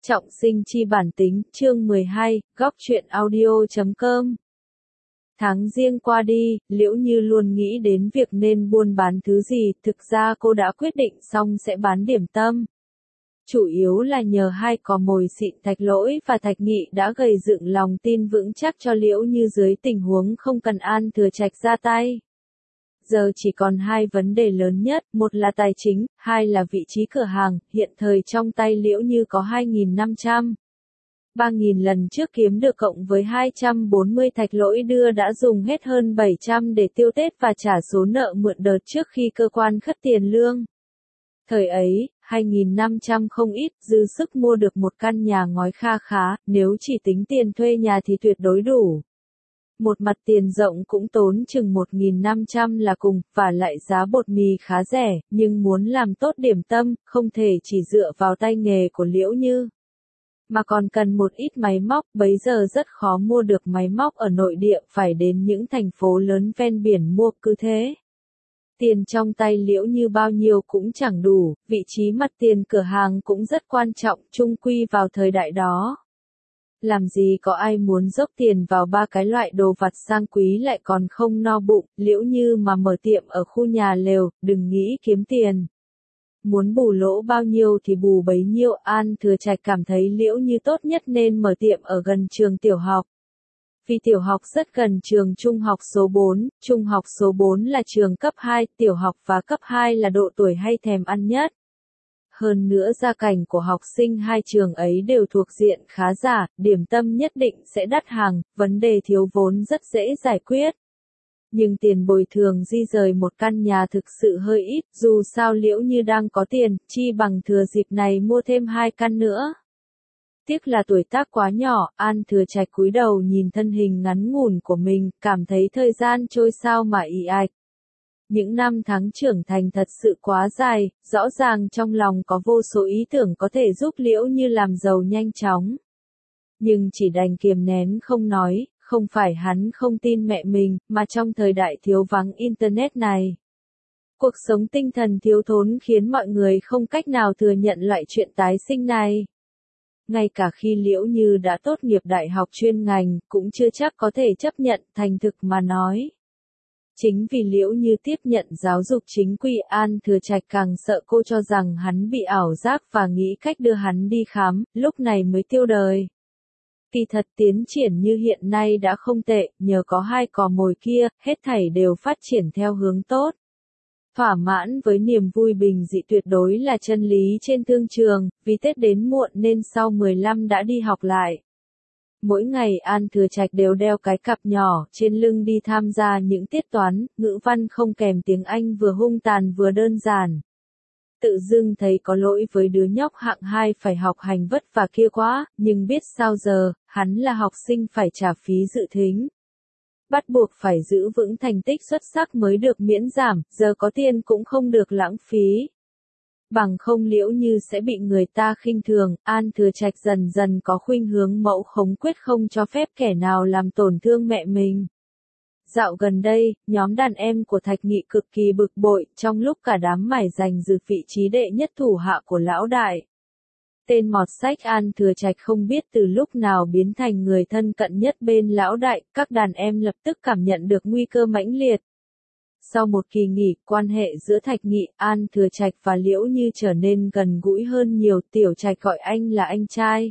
Trọng sinh chi bản tính, chương 12, góc truyện audio.com. Tháng Giêng qua đi, Liễu Như luôn nghĩ đến việc nên buôn bán thứ gì, thực ra cô đã quyết định xong sẽ bán điểm tâm. Chủ yếu là nhờ hai cò mồi xịn Thạch Lỗi và Thạch Nghị đã gầy dựng lòng tin vững chắc cho Liễu Như dưới tình huống không cần An Thừa Trạch ra tay. Giờ chỉ còn hai vấn đề lớn nhất, một là tài chính, hai là vị trí cửa hàng, hiện thời trong tay Liễu Như có 2.500. 3.000 lần trước kiếm được cộng với 240 Thạch Lỗi đưa đã dùng hết hơn 700 để tiêu Tết và trả số nợ mượn đợt trước khi cơ quan khất tiền lương. Thời ấy, 2.500 không ít, dư sức mua được một căn nhà ngói kha khá, nếu chỉ tính tiền thuê nhà thì tuyệt đối đủ. Một mặt tiền rộng cũng tốn chừng 1.500 là cùng, và lại giá bột mì khá rẻ, nhưng muốn làm tốt điểm tâm, không thể chỉ dựa vào tay nghề của Liễu Như. Mà còn cần một ít máy móc, bấy giờ rất khó mua được máy móc ở nội địa, phải đến những thành phố lớn ven biển mua, cứ thế. Tiền trong tay Liễu Như bao nhiêu cũng chẳng đủ, vị trí mặt tiền cửa hàng cũng rất quan trọng, chung quy vào thời đại đó. Làm gì có ai muốn dốc tiền vào ba cái loại đồ vặt sang quý lại còn không no bụng, Liễu Như mà mở tiệm ở khu nhà lều, đừng nghĩ kiếm tiền. Muốn bù lỗ bao nhiêu thì bù bấy nhiêu, An Thừa Trạch cảm thấy Liễu Như tốt nhất nên mở tiệm ở gần trường tiểu học. Vì tiểu học rất gần trường trung học số 4, trung học số 4 là trường cấp 2, tiểu học và cấp 2 là độ tuổi hay thèm ăn nhất. Hơn nữa gia cảnh của học sinh hai trường ấy đều thuộc diện khá giả, điểm tâm nhất định sẽ đắt hàng, vấn đề thiếu vốn rất dễ giải quyết. Nhưng tiền bồi thường di rời một căn nhà thực sự hơi ít, dù sao Liễu Như đang có tiền, chi bằng thừa dịp này mua thêm 2 căn nữa. Tiếc là tuổi tác quá nhỏ, An Thừa Trạch cúi đầu nhìn thân hình ngắn ngủn của mình, cảm thấy thời gian trôi sao mà ì ạch. Những năm tháng trưởng thành thật sự quá dài, rõ ràng trong lòng có vô số ý tưởng có thể giúp Liễu Như làm giàu nhanh chóng. Nhưng chỉ đành kiềm nén không nói, không phải hắn không tin mẹ mình, mà trong thời đại thiếu vắng Internet này. Cuộc sống tinh thần thiếu thốn khiến mọi người không cách nào thừa nhận loại chuyện tái sinh này. Ngay cả khi Liễu Như đã tốt nghiệp đại học chuyên ngành, cũng chưa chắc có thể chấp nhận, thành thực mà nói. Chính vì Liễu Như tiếp nhận giáo dục chính quy, An Thừa Trạch càng sợ cô cho rằng hắn bị ảo giác và nghĩ cách đưa hắn đi khám, lúc này mới tiêu đời. Kỳ thật tiến triển như hiện nay đã không tệ, nhờ có hai cò mồi kia, hết thảy đều phát triển theo hướng tốt. Thỏa mãn với niềm vui bình dị tuyệt đối là chân lý trên thương trường, vì Tết đến muộn nên sau 15 đã đi học lại. Mỗi ngày An Thừa Trạch đều đeo cái cặp nhỏ trên lưng đi tham gia những tiết toán, ngữ văn không kèm tiếng Anh vừa hung tàn vừa đơn giản. Tự dưng thấy có lỗi với đứa nhóc hạng 2 phải học hành vất vả kia quá, nhưng biết sao giờ, hắn là học sinh phải trả phí dự thính. Bắt buộc phải giữ vững thành tích xuất sắc mới được miễn giảm, giờ có tiền cũng không được lãng phí. Bằng không Liễu Như sẽ bị người ta khinh thường, An Thừa Trạch dần dần có khuynh hướng mẫu khống quyết không cho phép kẻ nào làm tổn thương mẹ mình. Dạo gần đây, nhóm đàn em của Thạch Nghị cực kỳ bực bội, trong lúc cả đám mải giành giật vị trí đệ nhất thủ hạ của lão đại. Tên mọt sách An Thừa Trạch không biết từ lúc nào biến thành người thân cận nhất bên lão đại, các đàn em lập tức cảm nhận được nguy cơ mãnh liệt. Sau một kỳ nghỉ, quan hệ giữa Thạch Nghị, An Thừa Trạch và Liễu Như trở nên gần gũi hơn nhiều, Tiểu Trạch gọi anh là anh trai.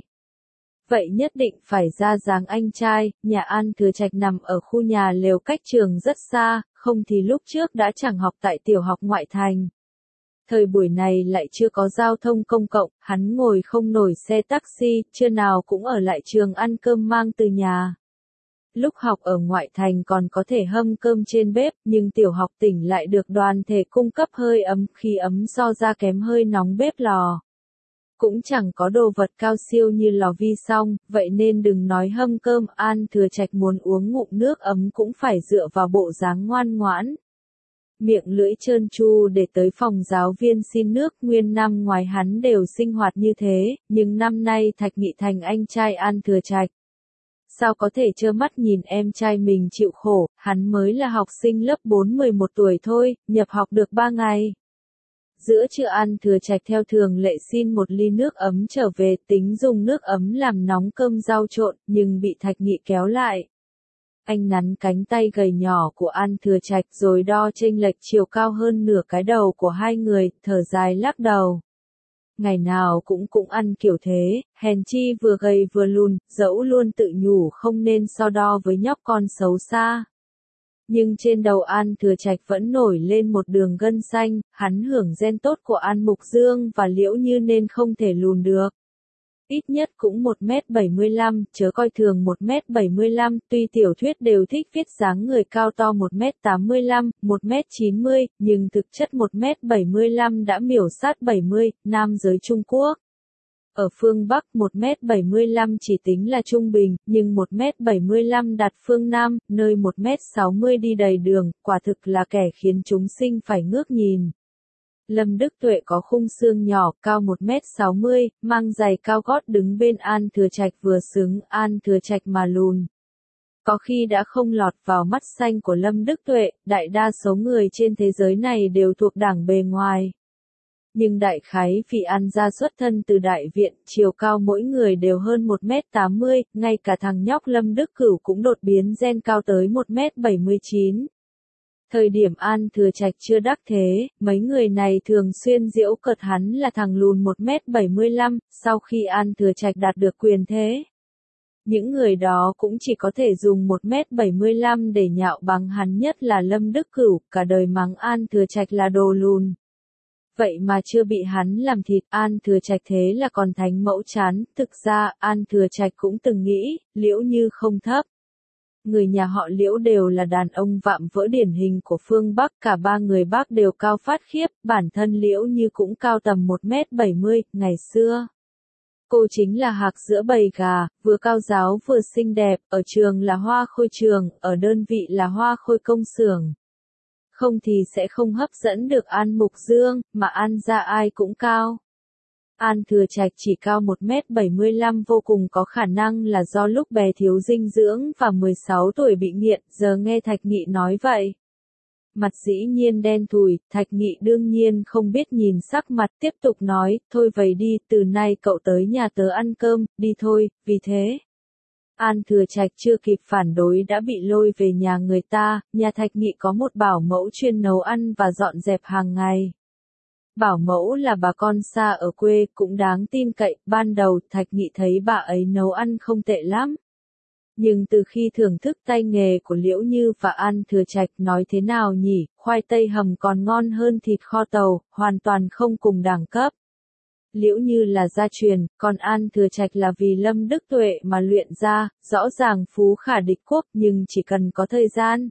Vậy nhất định phải ra dáng anh trai, nhà An Thừa Trạch nằm ở khu nhà lều cách trường rất xa, không thì lúc trước đã chẳng học tại tiểu học ngoại thành. Thời buổi này lại chưa có giao thông công cộng, hắn ngồi không nổi xe taxi, trưa nào cũng ở lại trường ăn cơm mang từ nhà. Lúc học ở ngoại thành còn có thể hâm cơm trên bếp, nhưng tiểu học tỉnh lại được đoàn thể cung cấp hơi ấm, khi ấm so ra kém hơi nóng bếp lò. Cũng chẳng có đồ vật cao siêu như lò vi song, vậy nên đừng nói hâm cơm, An Thừa Trạch muốn uống ngụm nước ấm cũng phải dựa vào bộ dáng ngoan ngoãn. Miệng lưỡi trơn tru để tới phòng giáo viên xin nước, nguyên năm ngoài hắn đều sinh hoạt như thế, nhưng năm nay Thạch Nghị thành anh trai An Thừa Trạch. Sao có thể trơ mắt nhìn em trai mình chịu khổ, hắn mới là học sinh lớp 4 11 tuổi thôi, nhập học được 3 ngày. Giữa trưa An Thừa Trạch theo thường lệ xin một ly nước ấm trở về, tính dùng nước ấm làm nóng cơm rau trộn, nhưng bị Thạch Nghị kéo lại. Anh nắn cánh tay gầy nhỏ của An Thừa Trạch rồi đo chênh lệch chiều cao hơn nửa cái đầu của hai người, thở dài lắc đầu. Ngày nào cũng ăn kiểu thế, hèn chi vừa gầy vừa lùn, dẫu luôn tự nhủ không nên so đo với nhóc con xấu xa. Nhưng trên đầu An Thừa Trạch vẫn nổi lên một đường gân xanh, hắn hưởng gen tốt của An Mục Dương và Liễu Như nên không thể lùn được. Ít nhất cũng 1m75, chớ coi thường 1m75, tuy tiểu thuyết đều thích viết dáng người cao to 1m85, 1m90, nhưng thực chất 1m75 đã miểu sát 70, nam giới Trung Quốc. Ở phương Bắc 1m75 chỉ tính là trung bình, nhưng 1m75 đặt phương Nam, nơi 1m60 đi đầy đường, quả thực là kẻ khiến chúng sinh phải ngước nhìn. Lâm Đức Tuệ có khung xương nhỏ, cao 1m60, mang giày cao gót đứng bên An Thừa Trạch vừa xứng, An Thừa Trạch mà lùn. Có khi đã không lọt vào mắt xanh của Lâm Đức Tuệ, đại đa số người trên thế giới này đều thuộc đảng bề ngoài. Nhưng đại khái vì An gia xuất thân từ đại viện, chiều cao mỗi người đều hơn 1m80, ngay cả thằng nhóc Lâm Đức Cửu cũng đột biến gen cao tới 1m79. Thời điểm An Thừa Trạch chưa đắc thế, mấy người này thường xuyên giễu cợt hắn là thằng lùn 1m75, sau khi An Thừa Trạch đạt được quyền thế. Những người đó cũng chỉ có thể dùng 1m75 để nhạo báng hắn, nhất là Lâm Đức Cửu, cả đời mắng An Thừa Trạch là đồ lùn. Vậy mà chưa bị hắn làm thịt, An Thừa Trạch thế là còn thánh mẫu chán, thực ra, An Thừa Trạch cũng từng nghĩ, Liễu Như không thấp. Người nhà họ Liễu đều là đàn ông vạm vỡ điển hình của phương Bắc, cả ba người Bắc đều cao phát khiếp, bản thân Liễu Như cũng cao tầm 1m70, ngày xưa. Cô chính là hạc giữa bầy gà, vừa cao ráo vừa xinh đẹp, ở trường là hoa khôi trường, ở đơn vị là hoa khôi công xưởng. Không thì sẽ không hấp dẫn được An Mục Dương, mà An gia ai cũng cao. An Thừa Trạch chỉ cao 1m75 vô cùng có khả năng là do lúc bé thiếu dinh dưỡng và 16 tuổi bị nghiện, giờ nghe Thạch Nghị nói vậy. Mặt dĩ nhiên đen thùi, Thạch Nghị đương nhiên không biết nhìn sắc mặt, tiếp tục nói, thôi vậy đi, từ nay cậu tới nhà tớ ăn cơm, đi thôi, vì thế. An Thừa Trạch chưa kịp phản đối đã bị lôi về nhà người ta, nhà Thạch Nghị có một bảo mẫu chuyên nấu ăn và dọn dẹp hàng ngày. Bảo mẫu là bà con xa ở quê, cũng đáng tin cậy, ban đầu Thạch Nghị thấy bà ấy nấu ăn không tệ lắm. Nhưng từ khi thưởng thức tay nghề của Liễu Như và An Thừa Trạch, nói thế nào nhỉ, khoai tây hầm còn ngon hơn thịt kho tàu, hoàn toàn không cùng đẳng cấp. Liễu Như là gia truyền, còn An Thừa Trạch là vì Lâm Đức Tuệ mà luyện ra, rõ ràng phú khả địch quốc, nhưng chỉ cần có thời gian.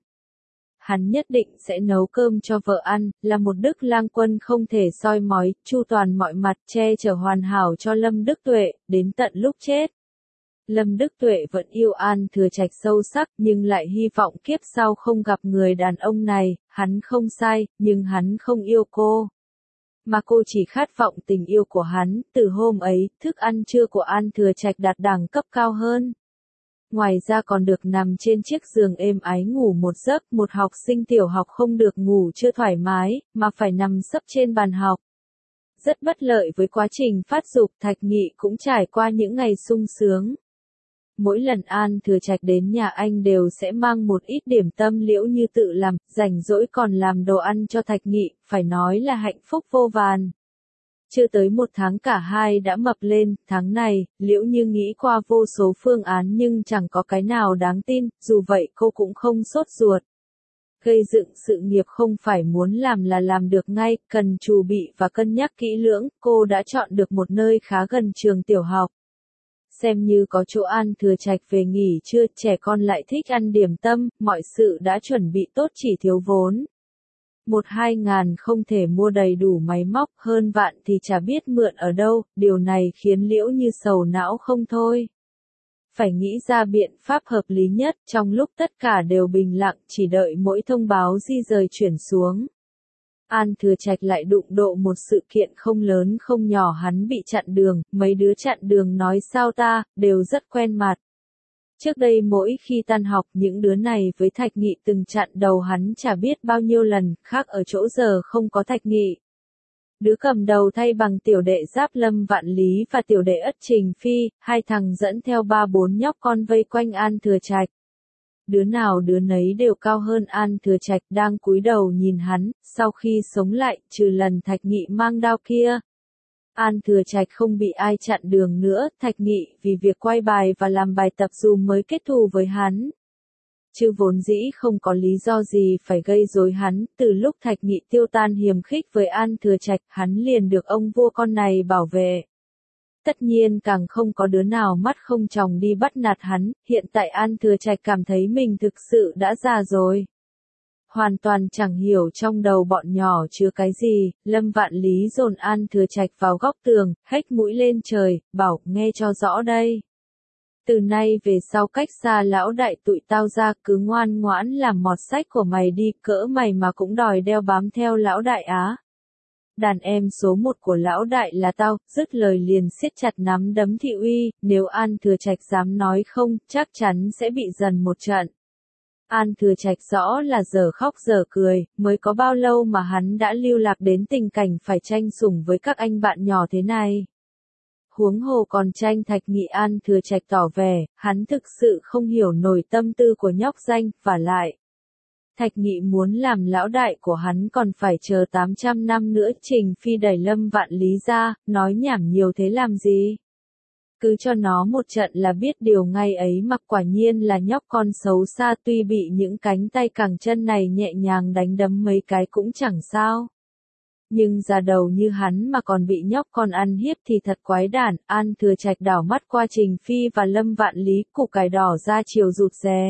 Hắn nhất định sẽ nấu cơm cho vợ ăn, là một Đức lang quân không thể soi mói, chu toàn mọi mặt, che chở hoàn hảo cho Lâm Đức Tuệ, đến tận lúc chết. Lâm Đức Tuệ vẫn yêu An Thừa Trạch sâu sắc, nhưng lại hy vọng kiếp sau không gặp người đàn ông này, hắn không sai, nhưng hắn không yêu cô. Mà cô chỉ khát vọng tình yêu của hắn, từ hôm ấy, thức ăn trưa của An Thừa Trạch đạt đẳng cấp cao hơn. Ngoài ra còn được nằm trên chiếc giường êm ái ngủ một giấc, một học sinh tiểu học không được ngủ chưa thoải mái, mà phải nằm sấp trên bàn học. Rất bất lợi với quá trình phát dục, Thạch Nghị cũng trải qua những ngày sung sướng. Mỗi lần An Thừa Trạch đến nhà anh đều sẽ mang một ít điểm tâm Liễu Như tự làm, rảnh rỗi còn làm đồ ăn cho Thạch Nghị, phải nói là hạnh phúc vô vàn. Chưa tới một tháng cả hai đã mập lên, tháng này, Liễu Như nghĩ qua vô số phương án nhưng chẳng có cái nào đáng tin, dù vậy cô cũng không sốt ruột. Gây dựng sự nghiệp không phải muốn làm là làm được ngay, cần chuẩn bị và cân nhắc kỹ lưỡng, cô đã chọn được một nơi khá gần trường tiểu học. Xem như có chỗ An Thừa Trạch về nghỉ trưa, trẻ con lại thích ăn điểm tâm, mọi sự đã chuẩn bị tốt chỉ thiếu vốn. 1-2 ngàn không thể mua đầy đủ máy móc, hơn vạn thì chả biết mượn ở đâu, điều này khiến Liễu Như sầu não không thôi. Phải nghĩ ra biện pháp hợp lý nhất, trong lúc tất cả đều bình lặng, chỉ đợi mỗi thông báo di rời chuyển xuống. An Thừa Trạch lại đụng độ một sự kiện không lớn không nhỏ, hắn bị chặn đường, mấy đứa chặn đường nói sao ta, đều rất quen mặt. Trước đây mỗi khi tan học những đứa này với Thạch Nghị từng chặn đầu hắn chả biết bao nhiêu lần, khác ở chỗ giờ không có Thạch Nghị. Đứa cầm đầu thay bằng tiểu đệ Giáp Lâm Vạn Lý và tiểu đệ Ất Trình Phi, hai thằng dẫn theo ba bốn nhóc con vây quanh An Thừa Trạch. Đứa nào đứa nấy đều cao hơn An Thừa Trạch, đang cúi đầu nhìn hắn, sau khi sống lại, trừ lần Thạch Nghị mang đao kia. An Thừa Trạch không bị ai chặn đường nữa, Thạch Nghị vì việc quay bài và làm bài tập dù mới kết thù với hắn. Chứ vốn dĩ không có lý do gì phải gây rối hắn, từ lúc Thạch Nghị tiêu tan hiềm khích với An Thừa Trạch, hắn liền được ông vua con này bảo vệ. Tất nhiên càng không có đứa nào mắt không tròng đi bắt nạt hắn, hiện tại An Thừa Trạch cảm thấy mình thực sự đã già rồi. Hoàn toàn chẳng hiểu trong đầu bọn nhỏ chứa cái gì, Lâm Vạn Lý dồn An Thừa Trạch vào góc tường, hếch mũi lên trời, bảo, nghe cho rõ đây. Từ nay về sau cách xa lão đại tụi tao ra, cứ ngoan ngoãn làm mọt sách của mày đi, cỡ mày mà cũng đòi đeo bám theo lão đại á. Đàn em số một của lão đại là tao, dứt lời liền siết chặt nắm đấm thị uy, nếu An Thừa Trạch dám nói không, chắc chắn sẽ bị dần một trận. An Thừa Trạch rõ là giờ khóc giờ cười, mới có bao lâu mà hắn đã lưu lạc đến tình cảnh phải tranh sủng với các anh bạn nhỏ thế này. Huống hồ còn tranh Thạch Nghị. An Thừa Trạch tỏ vẻ, hắn thực sự không hiểu nổi tâm tư của nhóc danh, vả lại. Thạch Nghị muốn làm lão đại của hắn còn phải chờ 800 năm nữa. Trình Phi đẩy Lâm Vạn Lý ra, nói nhảm nhiều thế làm gì? Cứ cho nó một trận là biết điều ngay ấy, mặc quả nhiên là nhóc con xấu xa, tuy bị những cánh tay cẳng chân này nhẹ nhàng đánh đấm mấy cái cũng chẳng sao. Nhưng già đầu như hắn mà còn bị nhóc con ăn hiếp thì thật quái đản. An Thừa Trạch đảo mắt qua Trình Phi và Lâm Vạn Lý, củ cải đỏ ra chiều rụt rè.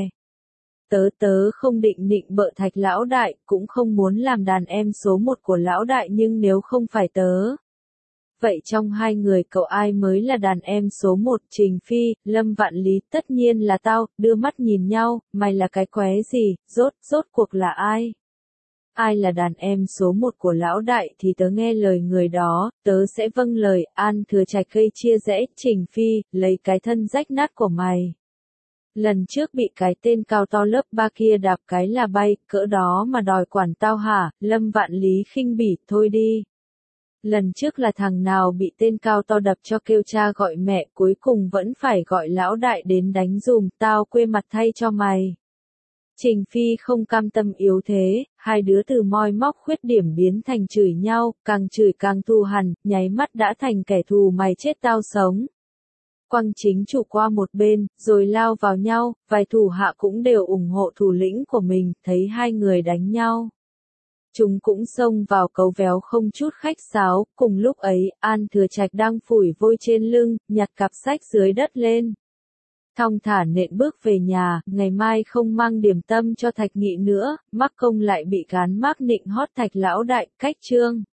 Tớ không định nịnh bợ Thạch lão đại, cũng không muốn làm đàn em số một của lão đại, nhưng nếu không phải tớ. Vậy trong hai người cậu ai mới là đàn em số một? Trình Phi, Lâm Vạn Lý, tất nhiên là tao, đưa mắt nhìn nhau, mày là cái qué gì, rốt cuộc là ai? Ai là đàn em số một của lão đại thì tớ nghe lời người đó, tớ sẽ vâng lời. An Thừa Trạch gây chia rẽ. Trình Phi, lấy cái thân rách nát của mày. Lần trước bị cái tên cao to lớp 3 kia đạp cái là bay, cỡ đó mà đòi quản tao hả? Lâm Vạn Lý khinh bỉ, thôi đi. Lần trước là thằng nào bị tên cao to đập cho kêu cha gọi mẹ, cuối cùng vẫn phải gọi lão đại đến đánh dùm, tao quê mặt thay cho mày. Trình Phi không cam tâm yếu thế, hai đứa từ moi móc khuyết điểm biến thành chửi nhau, càng chửi càng thù hằn, nháy mắt đã thành kẻ thù mày chết tao sống. Quăng chính chủ qua một bên, rồi lao vào nhau, vài thủ hạ cũng đều ủng hộ thủ lĩnh của mình, thấy hai người đánh nhau. Chúng cũng xông vào cấu véo không chút khách sáo, cùng lúc ấy, An Thừa Trạch đang phủi vôi trên lưng, nhặt cặp sách dưới đất lên. Thong thả nện bước về nhà, ngày mai không mang điểm tâm cho Thạch Nghị nữa, mắc công lại bị gán mác nịnh hót Thạch lão đại, cách chương.